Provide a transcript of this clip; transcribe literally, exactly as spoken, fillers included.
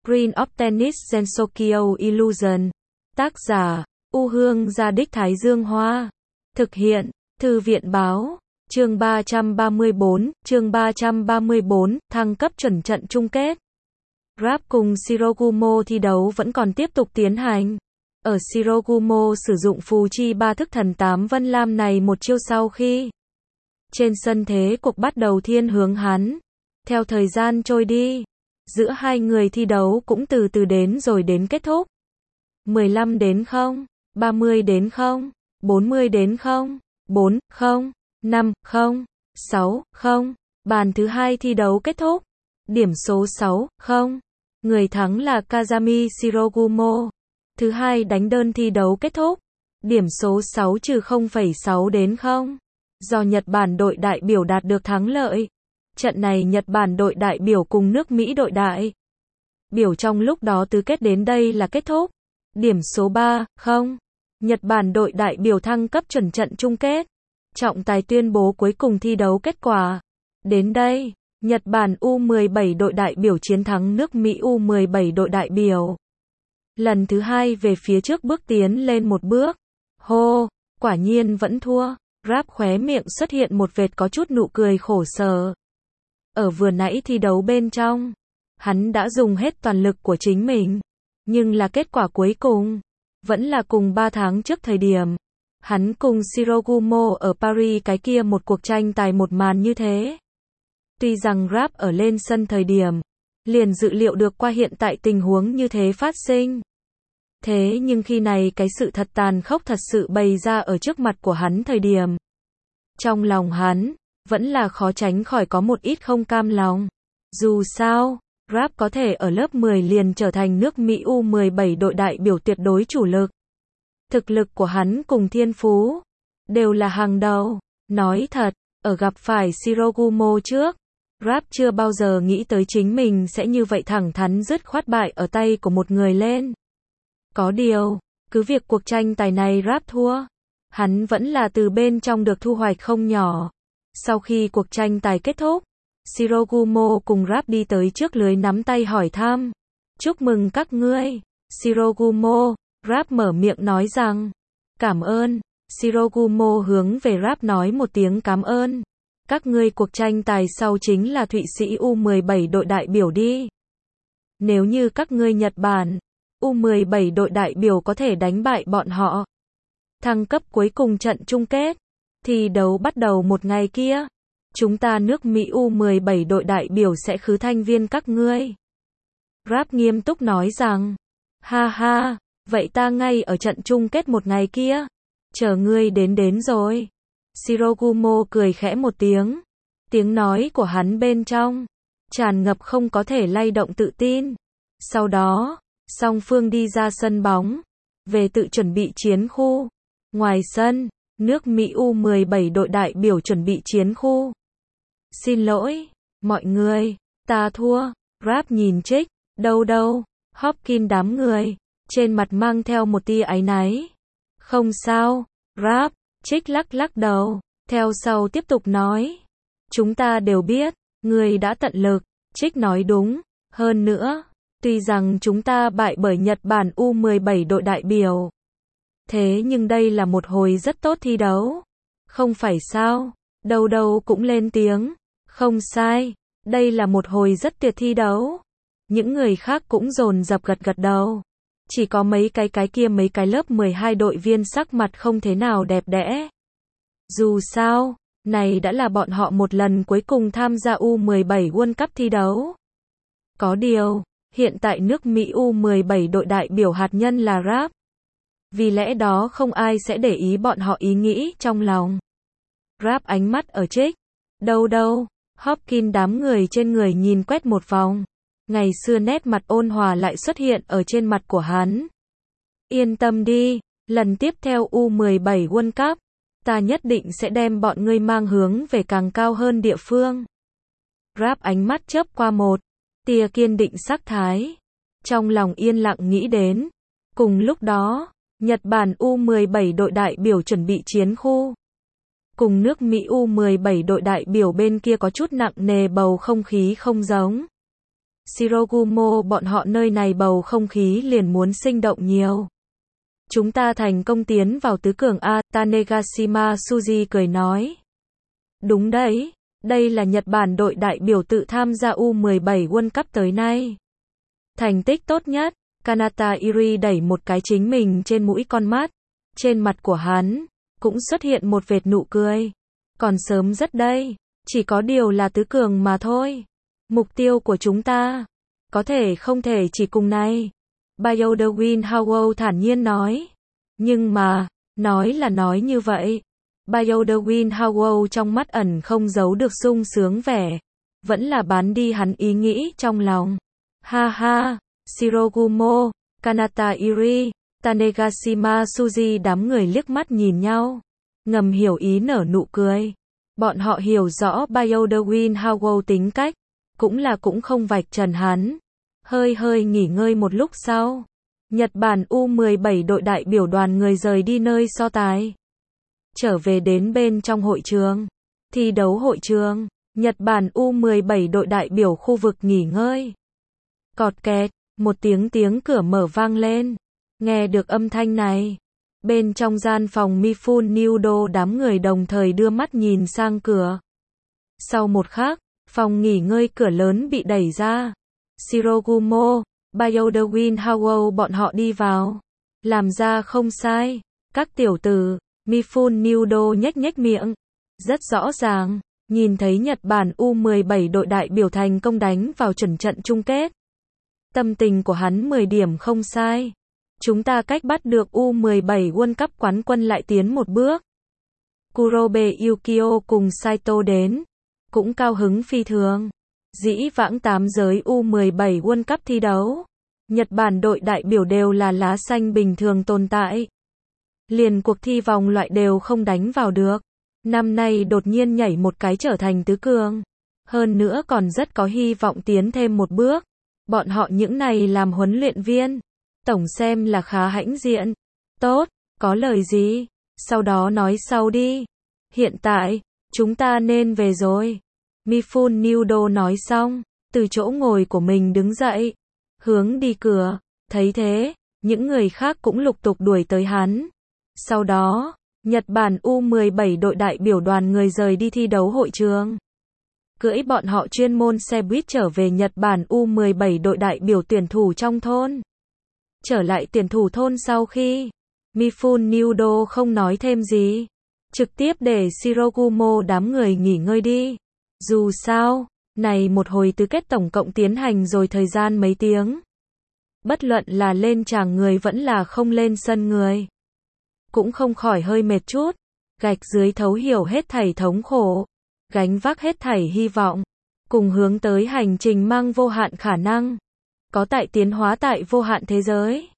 Green of Tennis Sensokyo Illusion. Tác giả, U Hương Gia Đích Thái Dương Hoa. Thực hiện, Thư viện Báo. Chương ba trăm ba mươi bốn, chương ba trăm ba mươi bốn, thăng cấp chuẩn trận chung kết. Grab cùng Shirogumo thi đấu vẫn còn tiếp tục tiến hành. Ở Shirogumo sử dụng phù chi ba thức thần tám Vân Lam này một chiêu sau khi trên sân thế cuộc bắt đầu thiên hướng hắn. Theo thời gian trôi đi, giữa hai người thi đấu cũng từ từ đến rồi đến kết thúc. mười lăm đến không, ba mươi đến không, bốn mươi đến không, bốn, không, năm, không, sáu, không. Bàn thứ hai thi đấu kết thúc. Điểm số sáu, không. Người thắng là Kazami Shirogumo. Thứ hai đánh đơn thi đấu kết thúc. Điểm số sáu trừ không phẩy sáu đến không. Do Nhật Bản đội đại biểu đạt được thắng lợi. Trận này Nhật Bản đội đại biểu cùng nước Mỹ đội đại biểu trong lúc đó tứ kết đến đây là kết thúc. Điểm số ba, không. Nhật Bản đội đại biểu thăng cấp chuẩn trận chung kết. Trọng tài tuyên bố cuối cùng thi đấu kết quả. Đến đây, Nhật Bản U mười bảy đội đại biểu chiến thắng nước Mỹ U mười bảy đội đại biểu. Lần thứ hai về phía trước bước tiến lên một bước. Hô, quả nhiên vẫn thua. Grab khóe miệng xuất hiện một vệt có chút nụ cười khổ sở. Ở vừa nãy thi đấu bên trong, hắn đã dùng hết toàn lực của chính mình. Nhưng là kết quả cuối cùng, vẫn là cùng ba tháng trước thời điểm. Hắn cùng Shirogumo ở Paris cái kia một cuộc tranh tài một màn như thế. Tuy rằng Grab ở lên sân thời điểm, liền dự liệu được qua hiện tại tình huống như thế phát sinh. Thế nhưng khi này cái sự thật tàn khốc thật sự bày ra ở trước mặt của hắn thời điểm. Trong lòng hắn, vẫn là khó tránh khỏi có một ít không cam lòng. Dù sao, Grab có thể ở lớp mười liền trở thành nước Mỹ U mười bảy đội đại biểu tuyệt đối chủ lực. Thực lực của hắn cùng thiên phú đều là hàng đầu. Nói thật, ở gặp phải Shirogumo trước, Grab chưa bao giờ nghĩ tới chính mình sẽ như vậy thẳng thắn dứt khoát bại ở tay của một người lên. Có điều, cứ việc cuộc tranh tài này Grab thua, hắn vẫn là từ bên trong được thu hoạch không nhỏ. Sau khi cuộc tranh tài kết thúc, Shirogumo cùng Grab đi tới trước lưới nắm tay hỏi thăm. Chúc mừng các ngươi. Shirogumo, Grab mở miệng nói rằng. Cảm ơn. Shirogumo hướng về Grab nói một tiếng cảm ơn. Các ngươi cuộc tranh tài sau chính là Thụy Sĩ U mười bảy đội đại biểu đi. Nếu như các ngươi Nhật Bản, U mười bảy đội đại biểu có thể đánh bại bọn họ, thăng cấp cuối cùng trận chung kết, thì đấu bắt đầu một ngày kia. Chúng ta nước Mỹ U mười bảy đội đại biểu sẽ khứ thanh viên các ngươi. Grab nghiêm túc nói rằng. Ha ha, vậy ta ngay ở trận chung kết một ngày kia. Chờ ngươi đến đến rồi. Shirogumo cười khẽ một tiếng. Tiếng nói của hắn bên trong tràn ngập không có thể lay động tự tin. Sau đó, song phương đi ra sân bóng, về tự chuẩn bị chiến khu. Ngoài sân, nước Mỹ U mười bảy đội đại biểu chuẩn bị chiến khu. Xin lỗi, mọi người, ta thua. Grab nhìn Trích, đâu đâu, Hopkins đám người, trên mặt mang theo một tia áy náy. Không sao, Grab. Trích lắc lắc đầu, theo sau tiếp tục nói. Chúng ta đều biết, ngươi đã tận lực. Trích nói đúng, hơn nữa, tuy rằng chúng ta bại bởi Nhật Bản U mười bảy đội đại biểu. Thế nhưng đây là một hồi rất tốt thi đấu. Không phải sao, đâu đâu cũng lên tiếng. Không sai, đây là một hồi rất tuyệt thi đấu. Những người khác cũng dồn dập gật gật đầu. Chỉ có mấy cái cái kia mấy cái lớp mười hai đội viên sắc mặt không thế nào đẹp đẽ. Dù sao, này đã là bọn họ một lần cuối cùng tham gia U mười bảy World Cup thi đấu. Có điều, hiện tại nước Mỹ U mười bảy đội đại biểu hạt nhân là Grab. Vì lẽ đó không ai sẽ để ý bọn họ ý nghĩ trong lòng. Grab ánh mắt ở Trích. Đâu đâu, Hopkins đám người trên người nhìn quét một vòng. Ngày xưa nét mặt ôn hòa lại xuất hiện ở trên mặt của hắn. Yên tâm đi, lần tiếp theo U mười bảy World Cup, ta nhất định sẽ đem bọn ngươi mang hướng về càng cao hơn địa phương. Grab ánh mắt chớp qua một tia kiên định sắc thái. Trong lòng yên lặng nghĩ đến. Cùng lúc đó, Nhật Bản U mười bảy đội đại biểu chuẩn bị chiến khu. Cùng nước Mỹ U mười bảy đội đại biểu bên kia có chút nặng nề bầu không khí không giống. Shirogumo bọn họ nơi này bầu không khí liền muốn sinh động nhiều. Chúng ta thành công tiến vào tứ cường A, Tanegashima Suji cười nói. Đúng đấy, đây là Nhật Bản đội đại biểu tự tham gia U mười bảy World Cup tới nay. Thành tích tốt nhất, Kanata Iri đẩy một cái chính mình trên mũi con mắt. Trên mặt của hắn, cũng xuất hiện một vệt nụ cười. Còn sớm rất đây, chỉ có điều là tứ cường mà thôi. Mục tiêu của chúng ta, có thể không thể chỉ cùng này. Bayodewin Howell thản nhiên nói. Nhưng mà, nói là nói như vậy. Bayodewin Howell trong mắt ẩn không giấu được sung sướng vẻ. Vẫn là bán đi hắn ý nghĩ trong lòng. Ha ha, Shirogumo, Kanata Iri, Tanegashima Suji đám người liếc mắt nhìn nhau. Ngầm hiểu ý nở nụ cười. Bọn họ hiểu rõ Bayodewin Howell tính cách. Cũng là cũng không vạch trần hắn. Hơi hơi nghỉ ngơi một lúc sau. Nhật Bản U mười bảy đội đại biểu đoàn người rời đi nơi so tài. Trở về đến bên trong hội trường. Thi đấu hội trường. Nhật Bản U mười bảy đội đại biểu khu vực nghỉ ngơi. Cọt kẹt, một tiếng tiếng cửa mở vang lên. Nghe được âm thanh này. Bên trong gian phòng Mifun Nudo đám người đồng thời đưa mắt nhìn sang cửa. Sau một khắc, phòng nghỉ ngơi cửa lớn bị đẩy ra. Shirogumo, Bayodewin Howell bọn họ đi vào. Làm ra không sai. Các tiểu tử, Mifun Nudo nhếch nhếch miệng. Rất rõ ràng, nhìn thấy Nhật Bản U mười bảy đội đại biểu thành công đánh vào chuẩn trận chung kết. Tâm tình của hắn mười điểm không sai. Chúng ta cách bắt được U mười bảy World Cup quán quân lại tiến một bước. Kurobe Yukio cùng Saito đến. Cũng cao hứng phi thường. Dĩ vãng tám giới U mười bảy World Cup thi đấu. Nhật Bản đội đại biểu đều là lá xanh bình thường tồn tại. Liền cuộc thi vòng loại đều không đánh vào được. Năm nay đột nhiên nhảy một cái trở thành tứ cường. Hơn nữa còn rất có hy vọng tiến thêm một bước. Bọn họ những này làm huấn luyện viên. Tổng xem là khá hãnh diện. Tốt, có lời gì? Sau đó nói sau đi. Hiện tại, chúng ta nên về rồi. Mifun Nudo nói xong, từ chỗ ngồi của mình đứng dậy. Hướng đi cửa, thấy thế, những người khác cũng lục tục đuổi tới hắn. Sau đó, Nhật Bản U mười bảy đội đại biểu đoàn người rời đi thi đấu hội trường. Cưỡi bọn họ chuyên môn xe buýt trở về Nhật Bản U mười bảy đội đại biểu tuyển thủ trong thôn. Trở lại tuyển thủ thôn sau khi, Mifun Nudo không nói thêm gì. Trực tiếp để Shirogumo đám người nghỉ ngơi đi. Dù sao, này một hồi tứ kết tổng cộng tiến hành rồi thời gian mấy tiếng. Bất luận là lên tràng người vẫn là không lên sân người. Cũng không khỏi hơi mệt chút. Gạch dưới thấu hiểu hết thảy thống khổ. Gánh vác hết thảy hy vọng. Cùng hướng tới hành trình mang vô hạn khả năng. Có tại tiến hóa tại vô hạn thế giới.